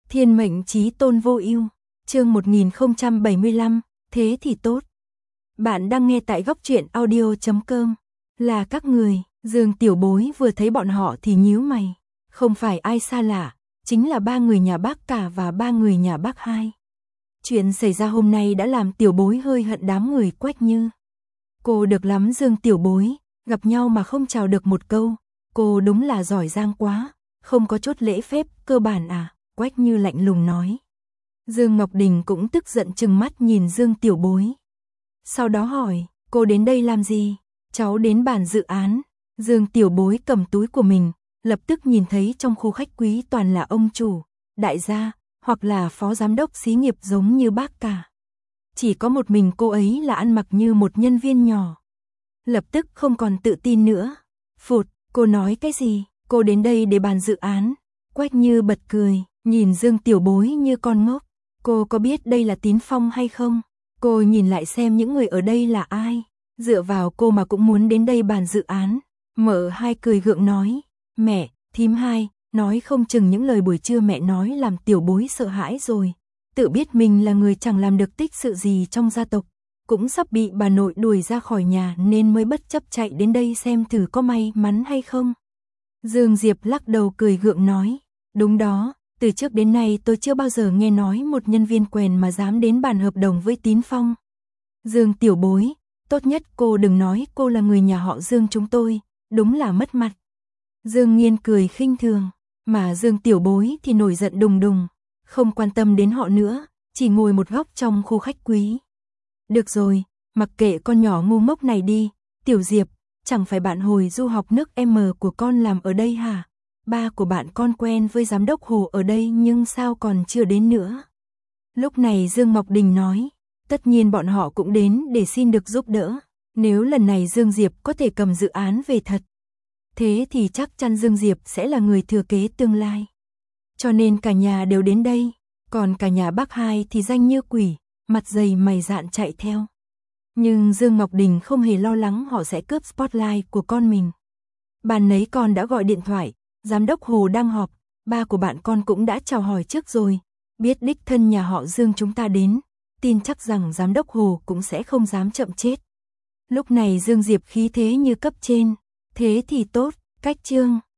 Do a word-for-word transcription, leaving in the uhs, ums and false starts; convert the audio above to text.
Thiên mệnh chí tôn vô ưu, chương một nghìn không trăm bảy mươi lăm, thế thì tốt. Bạn đang nghe tại góc truyện audio chấm com. Là các người, Dương Tiểu Bối vừa thấy bọn họ thì nhíu mày. Không phải ai xa lạ, chính là ba người nhà bác cả và ba người nhà bác hai. Chuyện xảy ra hôm nay đã làm Tiểu Bối hơi hận đám người Quách Như. Cô được lắm Dương Tiểu Bối, gặp nhau mà không chào được một câu. Cô đúng là giỏi giang quá, không có chút lễ phép cơ bản à, Quách Như lạnh lùng nói. Dương Ngọc Đình cũng tức giận trừng mắt nhìn Dương Tiểu Bối. Sau đó hỏi, cô đến đây làm gì? Cháu đến bàn dự án. Dương Tiểu Bối cầm túi của mình, lập tức nhìn thấy trong khu khách quý toàn là ông chủ, đại gia, hoặc là phó giám đốc xí nghiệp giống như bác cả. Chỉ có một mình cô ấy là ăn mặc như một nhân viên nhỏ. Lập tức không còn tự tin nữa. Phụt, cô nói cái gì? Cô đến đây để bàn dự án. Quách Như bật cười, nhìn Dương Tiểu Bối như con ngốc. Cô có biết đây là Tín Phong hay không? Cô nhìn lại xem những người ở đây là ai. Dựa vào cô mà cũng muốn đến đây bàn dự án. Mợ hai cười gượng nói, mẹ, thím hai, nói không chừng những lời buổi trưa mẹ nói làm Tiểu Bối sợ hãi rồi. Tự biết mình là người chẳng làm được tích sự gì trong gia tộc, cũng sắp bị bà nội đuổi ra khỏi nhà nên mới bất chấp chạy đến đây xem thử có may mắn hay không. Dương Diệp lắc đầu cười gượng nói, đúng đó, từ trước đến nay tôi chưa bao giờ nghe nói một nhân viên quèn mà dám đến bàn hợp đồng với Tín Phong. Dương Tiểu Bối, tốt nhất cô đừng nói cô là người nhà họ Dương chúng tôi, đúng là mất mặt. Dương Nghiên cười khinh thường, mà Dương Tiểu Bối thì nổi giận đùng đùng, không quan tâm đến họ nữa, chỉ ngồi một góc trong khu khách quý. Được rồi, mặc kệ con nhỏ ngu ngốc này đi, Tiểu Diệp, chẳng phải bạn hồi du học nước M của con làm ở đây hả? Ba của bạn con quen với giám đốc Hồ ở đây nhưng sao còn chưa đến nữa? Lúc này Dương Ngọc Đình nói, tất nhiên bọn họ cũng đến để xin được giúp đỡ. Nếu lần này Dương Diệp có thể cầm dự án về thật, thế thì chắc chắn Dương Diệp sẽ là người thừa kế tương lai. Cho nên cả nhà đều đến đây, còn cả nhà bác hai thì danh như quỷ, mặt dày mày dạn chạy theo. Nhưng Dương Ngọc Đình không hề lo lắng họ sẽ cướp spotlight của con mình. Bạn nấy con đã gọi điện thoại, giám đốc Hồ đang họp, ba của bạn con cũng đã chào hỏi trước rồi, biết đích thân nhà họ Dương chúng ta đến, tin chắc rằng giám đốc Hồ cũng sẽ không dám chậm chết. Lúc này Dương Diệp khí thế như cấp trên, thế thì tốt, cách chương.